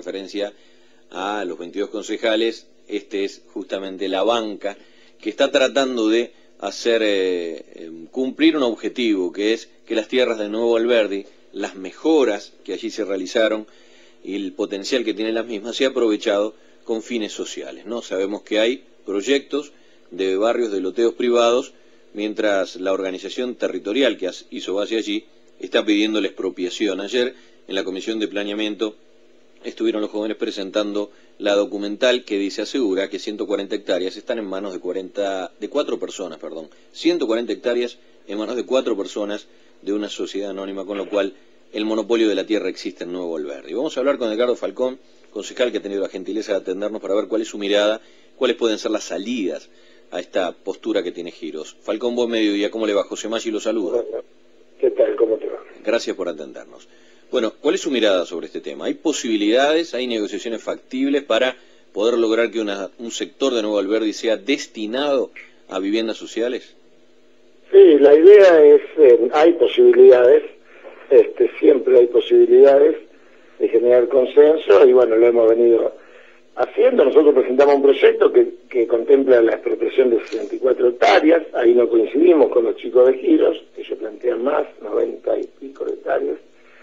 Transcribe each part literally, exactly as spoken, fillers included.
referencia a los veintidós concejales, este es justamente la banca que está tratando de hacer eh, cumplir un objetivo, que es que las tierras de Nuevo Alberdi, las mejoras que allí se realizaron y el potencial que tienen las mismas, sea aprovechado con fines sociales, ¿no? Sabemos que hay proyectos de barrios de loteos privados, mientras la organización territorial que hizo base allí está pidiendo la expropiación. Ayer, en la Comisión de Planeamiento, estuvieron los jóvenes presentando la documental que dice, asegura que ciento cuarenta hectáreas están en manos de cuarenta, de cuatro personas, perdón, ciento cuarenta hectáreas en manos de cuatro personas de una sociedad anónima, con lo cual el monopolio de la tierra existe en Nuevo Alberdi. Vamos a hablar con Edgardo Falcón, concejal, que ha tenido la gentileza de atendernos para ver cuál es su mirada, cuáles pueden ser las salidas a esta postura que tiene Giros. Falcón, buen mediodía, ¿cómo le va? José Maggi lo saluda. ¿Qué tal? ¿Cómo te va? Gracias por atendernos. Bueno, ¿cuál es su mirada sobre este tema? ¿Hay posibilidades, hay negociaciones factibles para poder lograr que una, un sector de Nuevo Alberdi sea destinado a viviendas sociales? Sí, la idea es, eh, hay posibilidades, este, siempre hay posibilidades de generar consenso, y bueno, lo hemos venido haciendo. Nosotros presentamos un proyecto que, que contempla la expropiación de sesenta y cuatro hectáreas, ahí no coincidimos con los chicos de Giros, ellos plantean más, noventa y pico de hectáreas.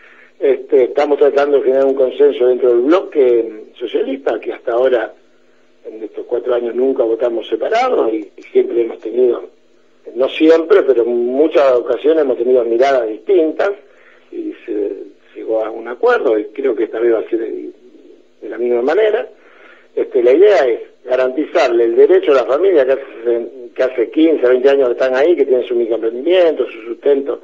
Este, estamos tratando de generar un consenso dentro del bloque socialista, que hasta ahora, en estos cuatro años, nunca votamos separados, y, y siempre hemos tenido, no siempre, pero en muchas ocasiones hemos tenido miradas distintas, y se llegó a un acuerdo, y creo que esta vez va a ser de, de la misma manera. Este, la idea es garantizarle el derecho a la familia que hace, que hace quince, veinte años que están ahí, que tienen su microemprendimiento, su sustento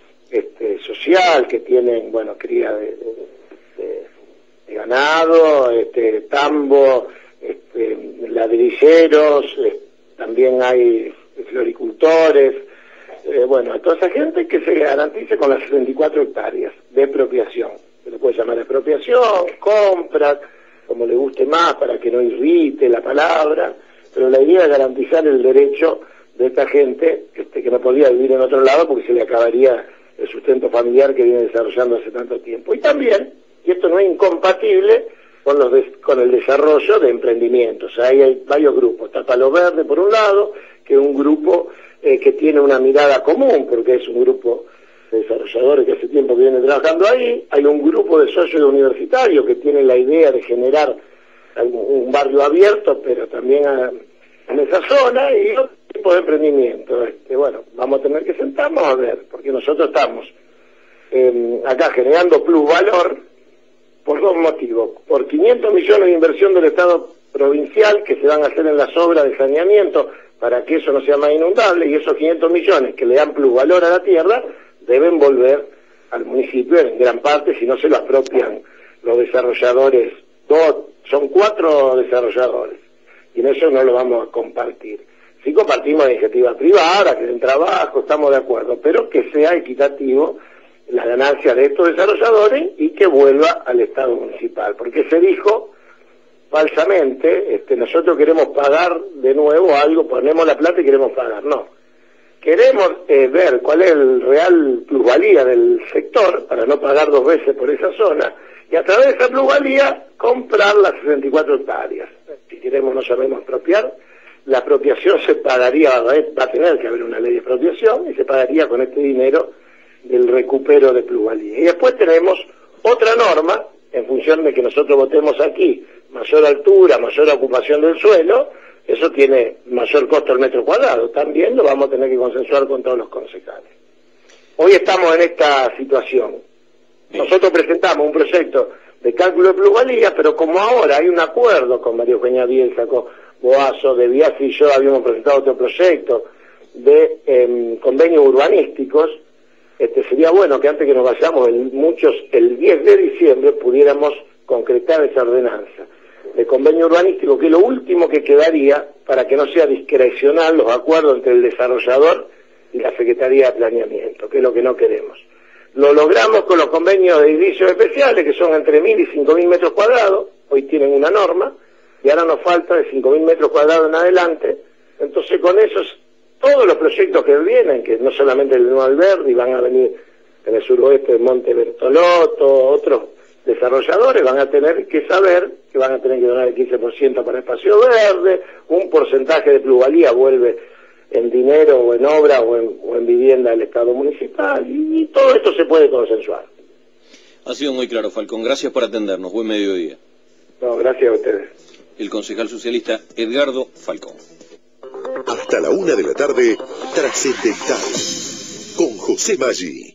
este, social, que tienen, bueno, cría de, de, de, de ganado, este, tambo, este, ladrilleros, eh, también hay floricultores, eh, bueno, a toda esa gente que se garantice con las sesenta y cuatro hectáreas de expropiación. Se lo puede llamar expropiación, compra, como le guste más, para que no irrite la palabra, pero la idea es garantizar el derecho de esta gente este, que no podía vivir en otro lado porque se le acabaría el sustento familiar que viene desarrollando hace tanto tiempo. Y también, y esto no es incompatible con, los des, con el desarrollo de emprendimientos. Ahí hay varios grupos. Está Palo Verde, por un lado, que es un grupo eh, que tiene una mirada común, porque es un grupo de desarrolladores que hace tiempo que viene trabajando ahí. Hay un grupo de socios universitarios que tienen la idea de generar un barrio abierto, pero también a, en esa zona, y otro tipo de emprendimiento. Este, bueno, vamos a tener que sentarnos a ver, porque nosotros estamos eh, acá generando plusvalor por dos motivos. Por quinientos millones de inversión del Estado provincial que se van a hacer en las obras de saneamiento para que eso no sea más inundable, y esos quinientos millones que le dan plusvalor a la tierra deben volver al municipio en gran parte, si no se lo apropian los desarrolladores. Dos, son cuatro desarrolladores, y en eso no lo vamos a compartir. Sí compartimos la iniciativa privada, que den trabajo, estamos de acuerdo, pero que sea equitativo la ganancia de estos desarrolladores y que vuelva al Estado municipal, porque se dijo falsamente, este, nosotros queremos pagar de nuevo algo, ponemos la plata y queremos pagar. No. Queremos eh, ver cuál es el real plusvalía del sector para no pagar dos veces por esa zona, y a través de esa plusvalía comprar las sesenta y cuatro hectáreas. Si queremos, no sabemos expropiar, la expropiación se pagaría, va a tener que haber una ley de expropiación, y se pagaría con este dinero del recupero de plusvalía. Y después tenemos otra norma, en función de que nosotros votemos aquí, mayor altura, mayor ocupación del suelo, eso tiene mayor costo al metro cuadrado. También lo vamos a tener que consensuar con todos los concejales. Hoy estamos en esta situación. Nosotros presentamos un proyecto de cálculo de plusvalía, pero como ahora hay un acuerdo con María Eugenia Bielsa, con Boazo, de Biasi y yo habíamos presentado otro proyecto de eh, convenios urbanísticos, este, sería bueno que antes que nos vayamos, el, muchos el diez de diciembre, pudiéramos concretar esa ordenanza de convenio urbanístico, que es lo último que quedaría para que no sea discrecional los acuerdos entre el desarrollador y la Secretaría de Planeamiento, que es lo que no queremos. Lo logramos con los convenios de edificios especiales, que son entre mil y cinco mil metros cuadrados, hoy tienen una norma, y ahora nos falta de cinco mil metros cuadrados en adelante. Entonces con esos, todos los proyectos que vienen, que no solamente el de Nuevo Alberdi, van a venir en el suroeste de Monte Bertolotto, otros desarrolladores van a tener que saber que van a tener que donar el quince por ciento para espacio verde, un porcentaje de plusvalía vuelve en dinero o en obra o en, o en vivienda del Estado municipal, y, y todo esto se puede consensuar. Ha sido muy claro, Falcón. Gracias por atendernos. Buen mediodía. No, gracias a ustedes. El concejal socialista Edgardo Falcón. Hasta la una de la tarde, Trascendental, con José Maggi.